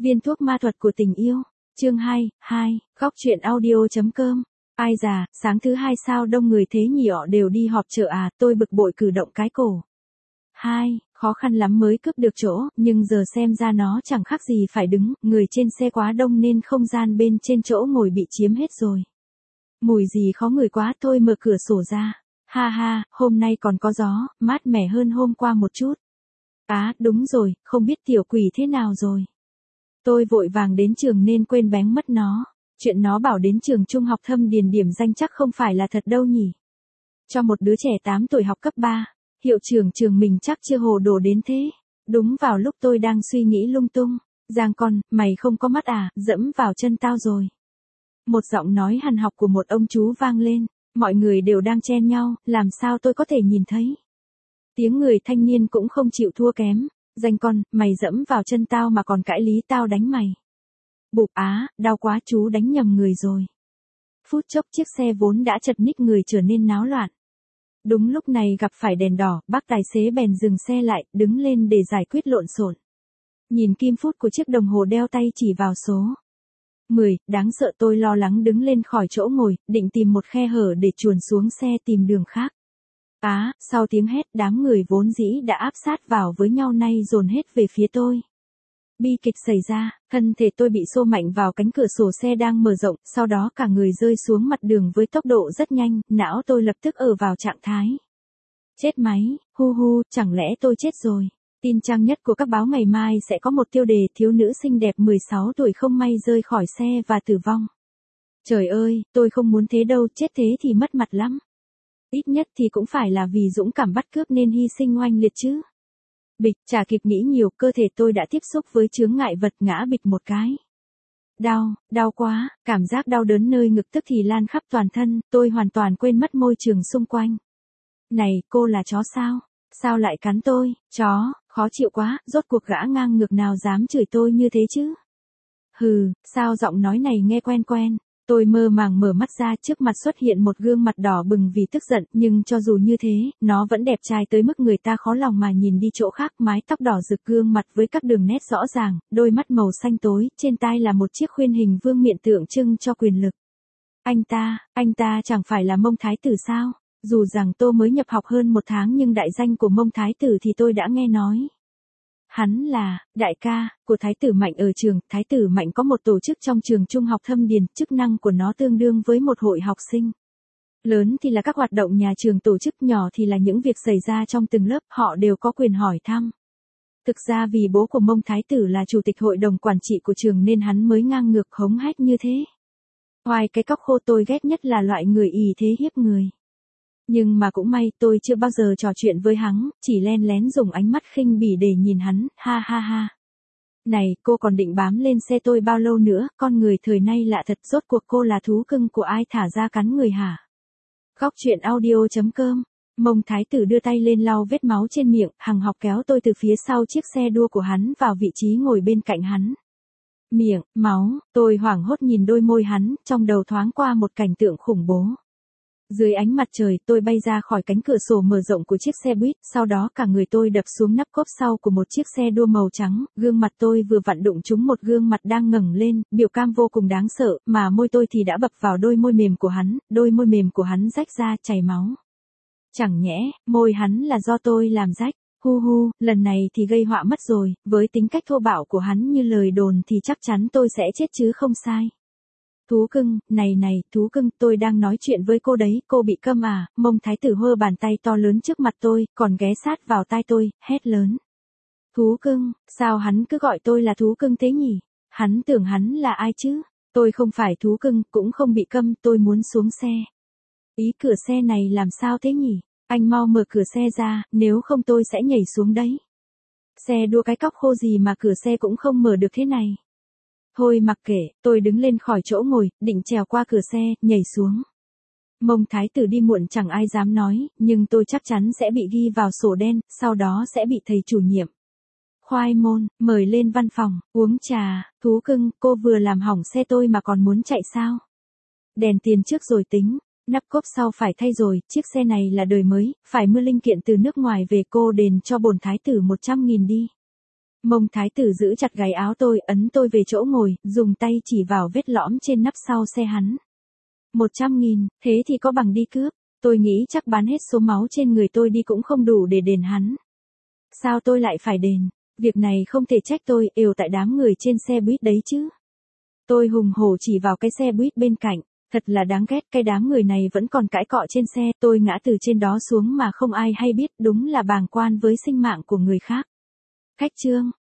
Viên thuốc ma thuật của tình yêu. Chương 2, Góc truyện audio.com. Ai già, sáng thứ hai sao đông người thế nhỉ, họ đều đi họp chợ à, tôi bực bội cử động cái cổ. Khó khăn lắm mới cướp được chỗ, nhưng giờ xem ra nó chẳng khác gì phải đứng, người trên xe quá đông nên không gian bên trên chỗ ngồi bị chiếm hết rồi. Mùi gì khó ngửi quá, tôi mở cửa sổ ra. Hôm nay còn có gió, mát mẻ hơn hôm qua một chút. Đúng rồi, không biết tiểu quỷ thế nào rồi. Tôi vội vàng đến trường nên quên bén mất nó. Chuyện nó bảo đến trường trung học Thâm Điền điểm danh chắc không phải là thật đâu nhỉ. Cho một đứa trẻ 8 tuổi học cấp 3, hiệu trưởng trường mình chắc chưa hồ đồ đến thế. Đúng vào lúc tôi đang suy nghĩ lung tung. Giang con, mày không có mắt à, dẫm vào chân tao rồi. Một giọng nói hằn học của một ông chú vang lên. Mọi người đều đang chen nhau, làm sao tôi có thể nhìn thấy. Tiếng người thanh niên cũng không chịu thua kém. Danh con, mày dẫm vào chân tao mà còn cãi lý tao đánh mày. Bụp đau quá, chú đánh nhầm người rồi. Phút chốc chiếc xe vốn đã chật ních người trở nên náo loạn. Đúng lúc này gặp phải đèn đỏ, bác tài xế bèn dừng xe lại, đứng lên để giải quyết lộn xộn. Nhìn kim phút của chiếc đồng hồ đeo tay chỉ vào số 10, đáng sợ, tôi lo lắng đứng lên khỏi chỗ ngồi, định tìm một khe hở để chuồn xuống xe tìm đường khác. Sau tiếng hét, đám người vốn dĩ đã áp sát vào với nhau nay dồn hết về phía tôi. Bi kịch xảy ra, thân thể tôi bị xô mạnh vào cánh cửa sổ xe đang mở rộng, sau đó cả người rơi xuống mặt đường với tốc độ rất nhanh, não tôi lập tức ở vào trạng thái chết máy, chẳng lẽ tôi chết rồi. Tin trang nhất của các báo ngày mai sẽ có một tiêu đề thiếu nữ xinh đẹp 16 tuổi không may rơi khỏi xe và tử vong. Trời ơi, tôi không muốn thế đâu, chết thế thì mất mặt lắm. Ít nhất thì cũng phải là vì dũng cảm bắt cướp nên hy sinh oanh liệt chứ. Bịch, chả kịp nghĩ nhiều, cơ thể tôi đã tiếp xúc với chướng ngại vật, ngã bịch một cái. Đau quá, cảm giác đau đớn nơi ngực tức thì lan khắp toàn thân, tôi hoàn toàn quên mất môi trường xung quanh. Này, cô là chó sao? Sao lại cắn tôi? Chó, khó chịu quá, rốt cuộc gã ngang ngược nào dám chửi tôi như thế chứ? Sao giọng nói này nghe quen quen. Tôi mơ màng mở mắt ra, trước mặt xuất hiện một gương mặt đỏ bừng vì tức giận, nhưng cho dù như thế, nó vẫn đẹp trai tới mức người ta khó lòng mà nhìn đi chỗ khác, mái tóc đỏ rực, gương mặt với các đường nét rõ ràng, đôi mắt màu xanh tối, trên tai là một chiếc khuyên hình vương miện tượng trưng cho quyền lực. Anh ta chẳng phải là Mông Thái Tử sao? Dù rằng tôi mới nhập học hơn một tháng nhưng đại danh của Mông Thái Tử thì tôi đã nghe nói. Hắn là đại ca của Thái tử Mạnh ở trường. Thái tử Mạnh có một tổ chức trong trường trung học Thâm Điền, chức năng của nó tương đương với một hội học sinh. Lớn thì là các hoạt động nhà trường tổ chức, nhỏ thì là những việc xảy ra trong từng lớp, họ đều có quyền hỏi thăm. Thực ra vì bố của Mông Thái tử là chủ tịch hội đồng quản trị của trường nên hắn mới ngang ngược hống hách như thế. Ngoài cái cóc khô, tôi ghét nhất là loại người ỷ thế hiếp người. Nhưng mà cũng may tôi chưa bao giờ trò chuyện với hắn, chỉ len lén dùng ánh mắt khinh bỉ để nhìn hắn, Này, cô còn định bám lên xe tôi bao lâu nữa, con người thời nay lạ thật, rốt cuộc cô là thú cưng của ai thả ra cắn người hả? Góc truyện audio.com. Mông Thái tử đưa tay lên lau vết máu trên miệng, hằng học kéo tôi từ phía sau chiếc xe đua của hắn vào vị trí ngồi bên cạnh hắn. Miệng, máu, tôi hoảng hốt nhìn đôi môi hắn, trong đầu thoáng qua một cảnh tượng khủng bố. Dưới ánh mặt trời, tôi bay ra khỏi cánh cửa sổ mở rộng của chiếc xe buýt, sau đó cả người tôi đập xuống nắp cốp sau của một chiếc xe đua màu trắng, gương mặt tôi vừa vặn đụng trúng một gương mặt đang ngẩng lên, biểu cam vô cùng đáng sợ, mà môi tôi thì đã bập vào đôi môi mềm của hắn, đôi môi mềm của hắn rách ra, chảy máu. Chẳng nhẽ, môi hắn là do tôi làm rách, lần này thì gây họa mất rồi, với tính cách thô bạo của hắn như lời đồn thì chắc chắn tôi sẽ chết chứ không sai. Thú cưng, này, thú cưng, tôi đang nói chuyện với cô đấy, cô bị câm à? Mông Thái tử hơ bàn tay to lớn trước mặt tôi, còn ghé sát vào tai tôi, hét lớn. Thú cưng, sao hắn cứ gọi tôi là thú cưng thế nhỉ? Hắn tưởng hắn là ai chứ? Tôi không phải thú cưng, cũng không bị câm, tôi muốn xuống xe. Ý cửa xe này làm sao thế nhỉ? Anh mau mở cửa xe ra, nếu không tôi sẽ nhảy xuống đấy. Xe đua cái cóc khô gì mà cửa xe cũng không mở được thế này. Thôi mặc kệ, tôi đứng lên khỏi chỗ ngồi, định trèo qua cửa xe, nhảy xuống. Mông Thái tử đi muộn chẳng ai dám nói, nhưng tôi chắc chắn sẽ bị ghi vào sổ đen, sau đó sẽ bị thầy chủ nhiệm khoai môn mời lên văn phòng, uống trà. Thú cưng, cô vừa làm hỏng xe tôi mà còn muốn chạy sao? Đèn tiền trước rồi tính, nắp cốp sau phải thay rồi, chiếc xe này là đời mới, phải mua linh kiện từ nước ngoài về, cô đền cho bổn Thái tử 100.000 đi. Mông thái tử giữ chặt gáy áo tôi, ấn tôi về chỗ ngồi, dùng tay chỉ vào vết lõm trên nắp sau xe hắn. 100.000, thế thì có bằng đi cướp. Tôi nghĩ chắc bán hết số máu trên người tôi đi cũng không đủ để đền hắn. Sao tôi lại phải đền? Việc này không thể trách tôi, đều tại đám người trên xe buýt đấy chứ. Tôi hùng hổ chỉ vào cái xe buýt bên cạnh. Thật là đáng ghét, cái đám người này vẫn còn cãi cọ trên xe. Tôi ngã từ trên đó xuống mà không ai hay biết, đúng là bàng quan với sinh mạng của người khác. Khách trương.